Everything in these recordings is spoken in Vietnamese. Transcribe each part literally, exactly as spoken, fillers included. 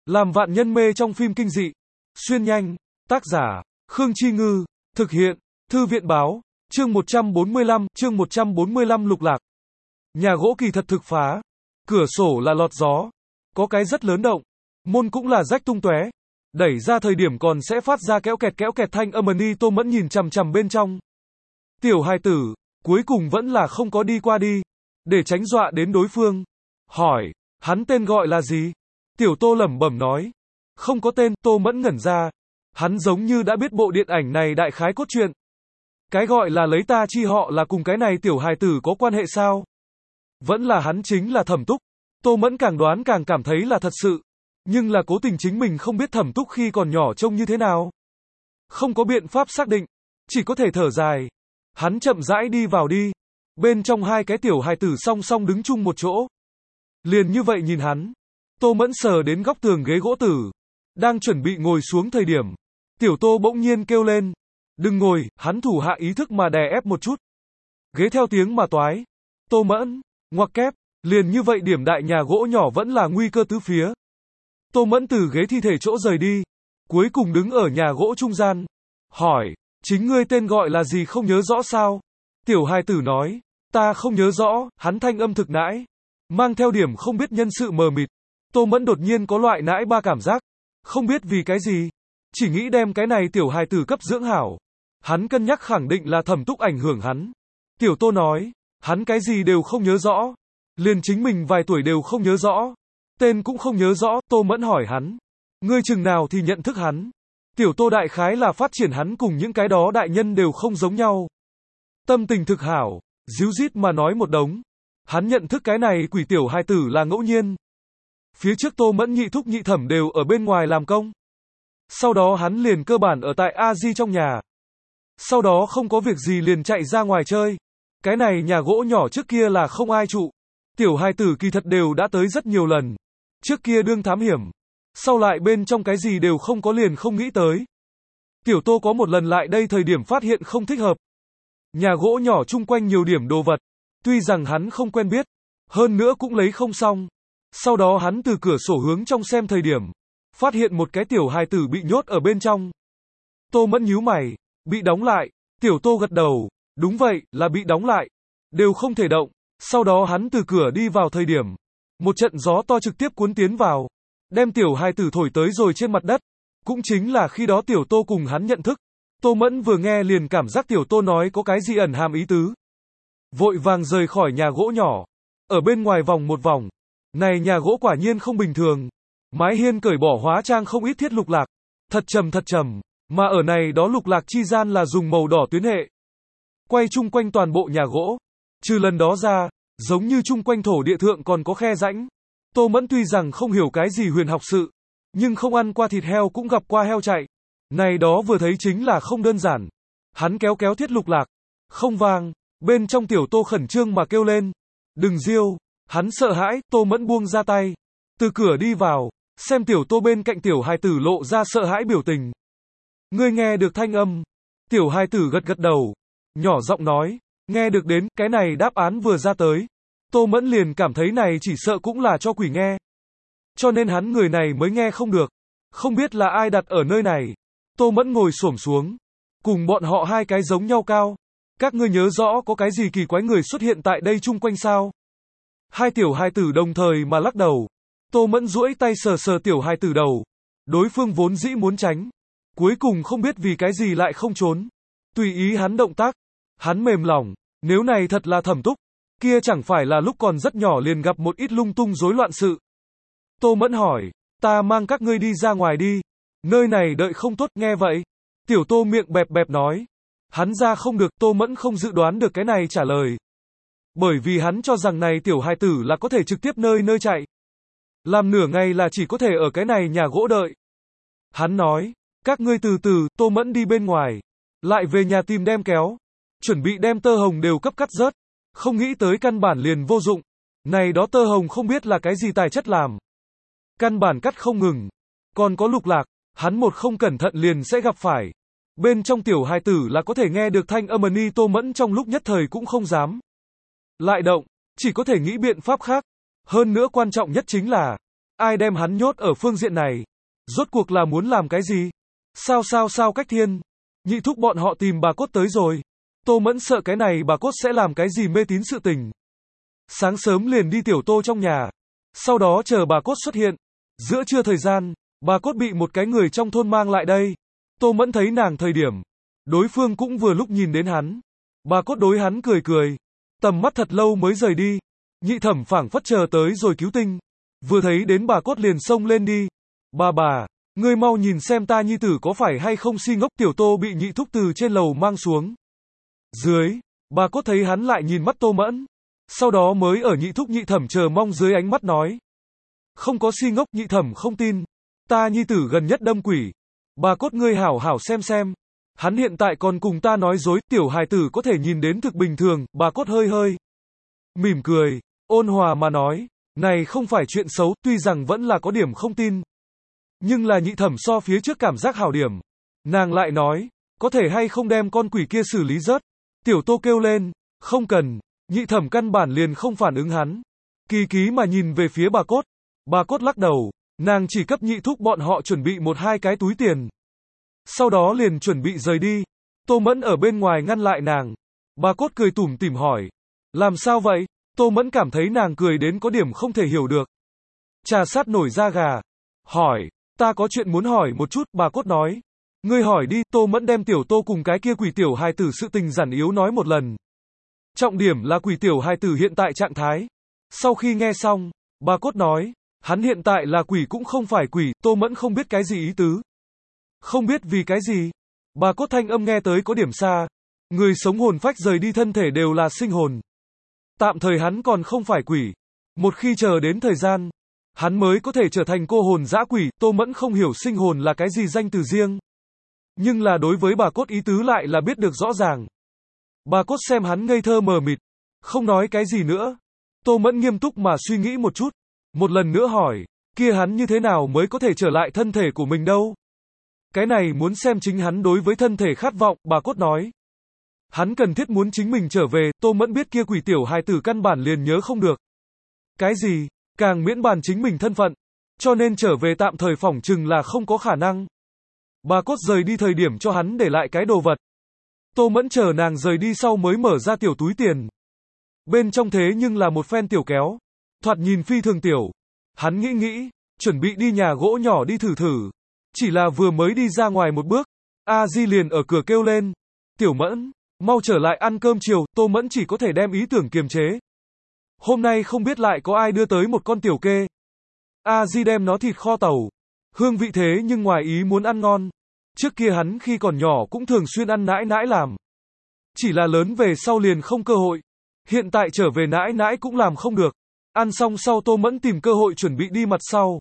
Làm vạn nhân mê trong phim kinh dị. Xuyên nhanh. Tác giả, Khương Chi Ngư. Thực hiện, Thư viện báo. Chương một trăm bốn mươi lăm, chương một trăm bốn mươi lăm lục lạc. Nhà gỗ kỳ thật thực phá. Cửa sổ là lọt gió. Có cái rất lớn động. Môn cũng là rách tung tóe. Đẩy ra thời điểm còn sẽ phát ra kéo kẹt kéo kẹt thanh âm ầm. Tô Mẫn nhìn chằm chằm bên trong. Tiểu hài tử, cuối cùng vẫn là không có đi qua đi. Để tránh dọa đến đối phương. Hỏi, hắn tên gọi là gì? Tiểu Tô lẩm bẩm nói. Không có tên. Tô Mẫn ngẩn ra. Hắn giống như đã biết bộ điện ảnh này đại khái cốt truyện. Cái gọi là lấy ta chi họ là cùng cái này tiểu hài tử có quan hệ sao? Vẫn là hắn chính là Thẩm Túc. Tô Mẫn càng đoán càng cảm thấy là thật sự. Nhưng là cố tình chính mình không biết Thẩm Túc khi còn nhỏ trông như thế nào. Không có biện pháp xác định. Chỉ có thể thở dài. Hắn chậm rãi đi vào đi. Bên trong hai cái tiểu hài tử song song đứng chung một chỗ. Liền như vậy nhìn hắn. Tô Mẫn sờ đến góc tường ghế gỗ tử. Đang chuẩn bị ngồi xuống thời điểm. Tiểu Tô bỗng nhiên kêu lên. Đừng ngồi, hắn thủ hạ ý thức mà đè ép một chút. Ghế theo tiếng mà toái. Tô Mẫn, ngoặc kép, liền như vậy điểm đại nhà gỗ nhỏ vẫn là nguy cơ tứ phía. Tô Mẫn từ ghế thi thể chỗ rời đi. Cuối cùng đứng ở nhà gỗ trung gian. Hỏi, chính ngươi tên gọi là gì không nhớ rõ sao? Tiểu hài tử nói, ta không nhớ rõ, hắn thanh âm thực nãi. Mang theo điểm không biết nhân sự mờ mịt. Tô Mẫn đột nhiên có loại nãi ba cảm giác. Không biết vì cái gì. Chỉ nghĩ đem cái này tiểu hài tử cấp dưỡng hảo. Hắn cân nhắc khẳng định là Thẩm Túc ảnh hưởng hắn. Tiểu Tô nói, hắn cái gì đều không nhớ rõ. Liền chính mình vài tuổi đều không nhớ rõ. Tên cũng không nhớ rõ. Tô Mẫn hỏi hắn, ngươi chừng nào thì nhận thức hắn? Tiểu Tô đại khái là phát triển hắn cùng những cái đó đại nhân đều không giống nhau. Tâm tình thực hảo, díu dít mà nói một đống. Hắn nhận thức cái này quỷ tiểu hài tử là ngẫu nhiên. Phía trước Tô Mẫn nhị thúc nhị thẩm đều ở bên ngoài làm công. Sau đó hắn liền cơ bản ở tại A Di trong nhà. Sau đó không có việc gì liền chạy ra ngoài chơi. Cái này nhà gỗ nhỏ trước kia là không ai trụ. Tiểu hài tử kỳ thật đều đã tới rất nhiều lần. Trước kia đương thám hiểm. Sau lại bên trong cái gì đều không có liền không nghĩ tới. Tiểu Tô có một lần lại đây thời điểm phát hiện không thích hợp. Nhà gỗ nhỏ chung quanh nhiều điểm đồ vật. Tuy rằng hắn không quen biết. Hơn nữa cũng lấy không xong. Sau đó hắn từ cửa sổ hướng trong xem thời điểm. Phát hiện một cái tiểu hài tử bị nhốt ở bên trong. Tô Mẫn nhíu mày. Bị đóng lại. Tiểu Tô gật đầu. Đúng vậy, là bị đóng lại. Đều không thể động. Sau đó hắn từ cửa đi vào thời điểm. Một trận gió to trực tiếp cuốn tiến vào. Đem tiểu hài tử thổi tới rồi trên mặt đất. Cũng chính là khi đó tiểu Tô cùng hắn nhận thức. Tô Mẫn vừa nghe liền cảm giác tiểu Tô nói có cái gì ẩn hàm ý tứ. Vội vàng rời khỏi nhà gỗ nhỏ. Ở bên ngoài vòng một vòng. Này nhà gỗ quả nhiên không bình thường. Mái hiên cởi bỏ hóa trang không ít thiết lục lạc. Thật trầm thật trầm. Mà ở này đó lục lạc chi gian là dùng màu đỏ tuyến hệ. Quay chung quanh toàn bộ nhà gỗ. Trừ lần đó ra, giống như chung quanh thổ địa thượng còn có khe rãnh. Tô Mẫn tuy rằng không hiểu cái gì huyền học sự. Nhưng không ăn qua thịt heo cũng gặp qua heo chạy. Này đó vừa thấy chính là không đơn giản. Hắn kéo kéo thiết lục lạc. Không vang. Bên trong tiểu Tô khẩn trương mà kêu lên. Đừng riêu. Hắn sợ hãi. Tô Mẫn buông ra tay. Từ cửa đi vào. Xem tiểu Tô bên cạnh tiểu hài tử lộ ra sợ hãi biểu tình. Ngươi nghe được thanh âm. Tiểu hài tử gật gật đầu. Nhỏ giọng nói. Nghe được đến. Cái này đáp án vừa ra tới. Tô Mẫn liền cảm thấy này chỉ sợ cũng là cho quỷ nghe. Cho nên hắn người này mới nghe không được. Không biết là ai đặt ở nơi này. Tô Mẫn ngồi xổm xuống. Cùng bọn họ hai cái giống nhau cao. Các ngươi nhớ rõ có cái gì kỳ quái người xuất hiện tại đây chung quanh sao? Hai tiểu hài tử đồng thời mà lắc đầu. Tô Mẫn duỗi tay sờ sờ tiểu hài tử đầu. Đối phương vốn dĩ muốn tránh. Cuối cùng không biết vì cái gì lại không trốn. Tùy ý hắn động tác. Hắn mềm lòng. Nếu này thật là Thẩm Túc. Kia chẳng phải là lúc còn rất nhỏ liền gặp một ít lung tung rối loạn sự. Tô Mẫn hỏi. Ta mang các ngươi đi ra ngoài đi. Nơi này đợi không tốt nghe vậy. Tiểu Tô miệng bẹp bẹp nói. Hắn ra không được. Tô Mẫn không dự đoán được cái này trả lời. Bởi vì hắn cho rằng này tiểu hài tử là có thể trực tiếp nơi nơi chạy. Làm nửa ngày là chỉ có thể ở cái này nhà gỗ đợi. Hắn nói. Các ngươi từ từ. Tô Mẫn đi bên ngoài. Lại về nhà tìm đem kéo. Chuẩn bị đem tơ hồng đều cấp cắt rớt. Không nghĩ tới căn bản liền vô dụng. Này đó tơ hồng không biết là cái gì tài chất làm. Căn bản cắt không ngừng. Còn có lục lạc. Hắn một không cẩn thận liền sẽ gặp phải. Bên trong tiểu hài tử là có thể nghe được thanh âm ầm. Tô Mẫn trong lúc nhất thời cũng không dám lại động. Chỉ có thể nghĩ biện pháp khác. Hơn nữa quan trọng nhất chính là Ai đem hắn nhốt ở phương diện này? Rốt cuộc là muốn làm cái gì? Sao sao sao Cách Thiên? Nhị thúc bọn họ tìm bà cốt tới rồi. Tô Mẫn sợ cái này bà cốt sẽ làm cái gì mê tín sự tình. Sáng sớm liền đi tiểu Tô trong nhà. Sau đó chờ bà cốt xuất hiện. Giữa trưa thời gian, bà cốt bị một cái người trong thôn mang lại đây. Tô Mẫn thấy nàng thời điểm. Đối phương cũng vừa lúc nhìn đến hắn. Bà cốt đối hắn cười cười. Tầm mắt thật lâu mới rời đi. Nhị thẩm phảng phất chờ tới rồi cứu tinh. Vừa thấy đến bà cốt liền xông lên đi. Bà bà, ngươi mau nhìn xem ta nhi tử có phải hay không si ngốc. Tiểu Tô bị nhị thúc từ trên lầu mang xuống dưới. Bà cốt thấy hắn lại nhìn mắt Tô Mẫn. Sau đó mới ở nhị thúc nhị thẩm chờ mong dưới ánh mắt nói. Không có si ngốc, nhị thẩm không tin. Ta nhi tử gần nhất đâm quỷ. Bà cốt ngươi hảo hảo xem xem. Hắn hiện tại còn cùng ta nói dối, tiểu hài tử có thể nhìn đến thực bình thường. Bà cốt hơi hơi mỉm cười, ôn hòa mà nói. Này không phải chuyện xấu, tuy rằng vẫn là có điểm không tin. Nhưng là nhị thẩm so phía trước cảm giác hảo điểm. Nàng lại nói, có thể hay không đem con quỷ kia xử lý rớt. Tiểu Tô kêu lên, không cần. Nhị thẩm căn bản liền không phản ứng hắn. Kỳ ký mà nhìn về phía bà cốt. Bà cốt lắc đầu, nàng chỉ cấp nhị thúc bọn họ chuẩn bị một hai cái túi tiền. Sau đó liền chuẩn bị rời đi. Tô Mẫn ở bên ngoài ngăn lại nàng. Bà cốt cười tủm tỉm hỏi, làm sao vậy? Tô Mẫn cảm thấy nàng cười đến có điểm không thể hiểu được. Trà sát nổi da gà. Hỏi, ta có chuyện muốn hỏi một chút, bà cốt nói. Ngươi hỏi đi. Tô Mẫn đem tiểu Tô cùng cái kia quỷ tiểu hài tử sự tình giản yếu nói một lần. Trọng điểm là quỷ tiểu hài tử hiện tại trạng thái. Sau khi nghe xong, bà cốt nói, hắn hiện tại là quỷ cũng không phải quỷ. Tô Mẫn không biết cái gì ý tứ. Không biết vì cái gì. Bà cốt thanh âm nghe tới có điểm xa. Người sống hồn phách rời đi thân thể đều là sinh hồn. Tạm thời hắn còn không phải quỷ. Một khi chờ đến thời gian, hắn mới có thể trở thành cô hồn dã quỷ. Tô Mẫn không hiểu sinh hồn là cái gì danh từ riêng. Nhưng là đối với bà cốt ý tứ lại là biết được rõ ràng. Bà cốt xem hắn ngây thơ mờ mịt, không nói cái gì nữa. Tô Mẫn nghiêm túc mà suy nghĩ một chút. Một lần nữa hỏi, kia hắn như thế nào mới có thể trở lại thân thể của mình đâu? Cái này muốn xem chính hắn đối với thân thể khát vọng, bà cốt nói. Hắn cần thiết muốn chính mình trở về. Tô Mẫn biết kia quỷ tiểu hài tử căn bản liền nhớ không được. Cái gì, càng miễn bàn chính mình thân phận. Cho nên trở về tạm thời phỏng chừng là không có khả năng. Bà cốt rời đi thời điểm cho hắn để lại cái đồ vật. Tô Mẫn chờ nàng rời đi sau mới mở ra tiểu túi tiền. Bên trong thế nhưng là một phen tiểu kéo. Thoạt nhìn phi thường tiểu. Hắn nghĩ nghĩ, chuẩn bị đi nhà gỗ nhỏ đi thử thử. Chỉ là vừa mới đi ra ngoài một bước, A Di liền ở cửa kêu lên. Tiểu Mẫn, mau trở lại ăn cơm chiều. Tô Mẫn chỉ có thể đem ý tưởng kiềm chế. Hôm nay không biết lại có ai đưa tới một con tiểu kê. A Di đem nó thịt kho tàu. Hương vị thế nhưng ngoài ý muốn ăn ngon. Trước kia hắn khi còn nhỏ cũng thường xuyên ăn nãi nãi làm. Chỉ là lớn về sau liền không cơ hội. Hiện tại trở về nãi nãi cũng làm không được. Ăn xong sau Tô Mẫn tìm cơ hội chuẩn bị đi mặt sau.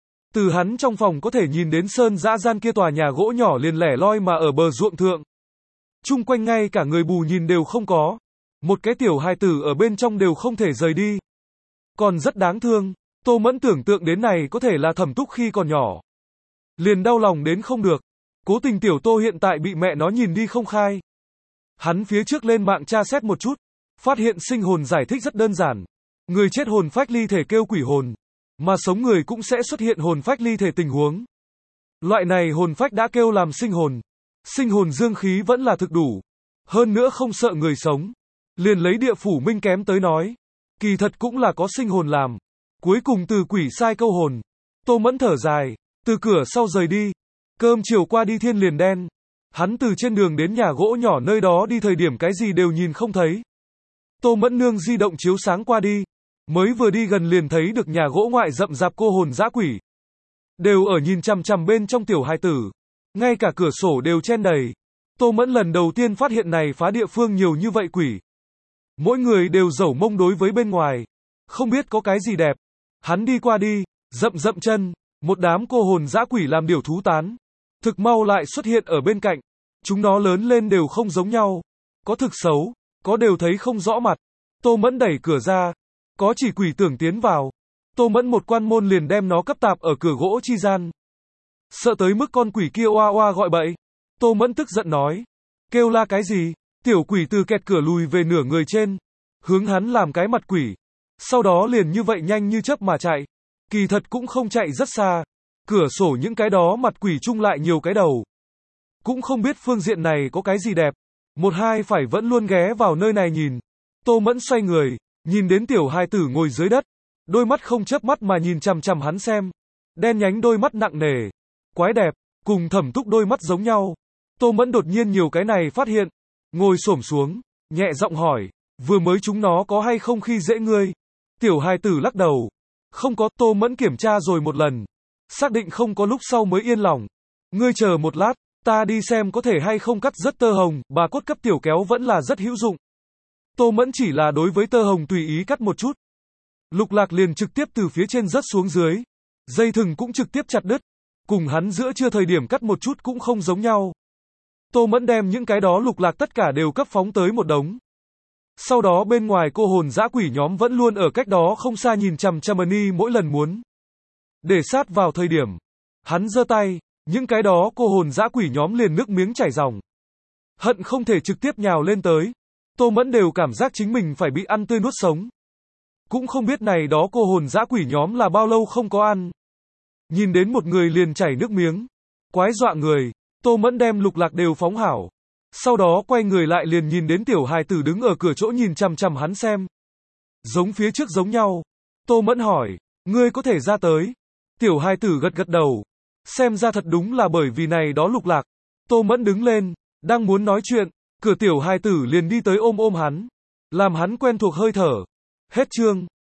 Từ hắn trong phòng có thể nhìn đến sơn dã gian kia tòa nhà gỗ nhỏ liền lẻ loi mà ở bờ ruộng thượng. Chung quanh ngay cả người bù nhìn đều không có. Một cái tiểu hài tử ở bên trong đều không thể rời đi. Còn rất đáng thương. Tô Mẫn tưởng tượng đến này có thể là Thẩm Túc khi còn nhỏ. Liền đau lòng đến không được. Cố tình tiểu Tô hiện tại bị mẹ nó nhìn đi không khai. Hắn phía trước lên mạng tra xét một chút. Phát hiện sinh hồn giải thích rất đơn giản. Người chết hồn phách ly thể kêu quỷ hồn. Mà sống người cũng sẽ xuất hiện hồn phách ly thể tình huống. Loại này hồn phách đã kêu làm sinh hồn. Sinh hồn dương khí vẫn là thực đủ. Hơn nữa không sợ người sống. Liền lấy địa phủ minh kém tới nói. Kỳ thật cũng là có sinh hồn làm. Cuối cùng từ quỷ sai câu hồn. Tô Mẫn thở dài. Từ cửa sau rời đi. Cơm chiều qua đi thiên liền đen. Hắn từ trên đường đến nhà gỗ nhỏ nơi đó đi thời điểm cái gì đều nhìn không thấy. Tô Mẫn nương di động chiếu sáng qua đi. Mới vừa đi gần liền thấy được nhà gỗ ngoại rậm rạp cô hồn dã quỷ. Đều ở nhìn chằm chằm bên trong tiểu hài tử. Ngay cả cửa sổ đều chen đầy. Tô Mẫn lần đầu tiên phát hiện này phá địa phương nhiều như vậy quỷ. Mỗi người đều dẩu mông đối với bên ngoài. Không biết có cái gì đẹp. Hắn đi qua đi, dậm dậm chân. Một đám cô hồn dã quỷ làm điều thú tán. Thực mau lại xuất hiện ở bên cạnh. Chúng nó lớn lên đều không giống nhau. Có thực xấu, có đều thấy không rõ mặt. Tô Mẫn đẩy cửa ra. Có chỉ quỷ tưởng tiến vào. Tô Mẫn một quan môn liền đem nó cấp tạp ở cửa gỗ chi gian. Sợ tới mức con quỷ kia oa oa gọi bậy. Tô Mẫn tức giận nói. Kêu la cái gì? Tiểu quỷ từ kẹt cửa lùi về nửa người trên. Hướng hắn làm cái mặt quỷ. Sau đó liền như vậy nhanh như chớp mà chạy. Kỳ thật cũng không chạy rất xa. Cửa sổ những cái đó mặt quỷ chung lại nhiều cái đầu. Cũng không biết phương diện này có cái gì đẹp. Một hai phải vẫn luôn ghé vào nơi này nhìn. Tô Mẫn xoay người, nhìn đến tiểu hài tử ngồi dưới đất. Đôi mắt không chớp mắt mà nhìn chằm chằm hắn xem. Đen nhánh đôi mắt nặng nề. Quái đẹp, cùng Thẩm Túc đôi mắt giống nhau. Tô Mẫn đột nhiên nhiều cái này phát hiện. Ngồi xổm xuống, nhẹ giọng hỏi, vừa mới chúng nó có hay không khi dễ ngươi? Tiểu hài tử lắc đầu. Không có, Tô Mẫn kiểm tra rồi một lần. Xác định không có lúc sau mới yên lòng. Ngươi chờ một lát, ta đi xem có thể hay không cắt rất tơ hồng, bà cốt cấp tiểu kéo vẫn là rất hữu dụng. Tô Mẫn chỉ là đối với tơ hồng tùy ý cắt một chút. Lục Lạc liền trực tiếp từ phía trên rớt xuống dưới. Dây thừng cũng trực tiếp chặt đứt. Cùng hắn giữa chưa thời điểm cắt một chút cũng không giống nhau. Tô Mẫn đem những cái đó Lục Lạc tất cả đều cấp phóng tới một đống. Sau đó bên ngoài cô hồn dã quỷ nhóm vẫn luôn ở cách đó không xa nhìn chằm chằm Ni mỗi lần muốn. Để sát vào thời điểm. Hắn giơ tay, những cái đó cô hồn dã quỷ nhóm liền nước miếng chảy ròng. Hận không thể trực tiếp nhào lên tới. Tô Mẫn đều cảm giác chính mình phải bị ăn tươi nuốt sống. Cũng không biết này đó cô hồn dã quỷ nhóm là bao lâu không có ăn. Nhìn đến một người liền chảy nước miếng. Quái dọa người. Tô Mẫn đem Lục Lạc đều phóng hảo. Sau đó quay người lại liền nhìn đến tiểu hài tử đứng ở cửa chỗ nhìn chằm chằm hắn xem. Giống phía trước giống nhau. Tô Mẫn hỏi, ngươi có thể ra tới. Tiểu hài tử gật gật đầu. Xem ra thật đúng là bởi vì này đó Lục Lạc. Tô Mẫn đứng lên, đang muốn nói chuyện. Cửa tiểu hài tử liền đi tới ôm ôm hắn. Làm hắn quen thuộc hơi thở. Hết chương.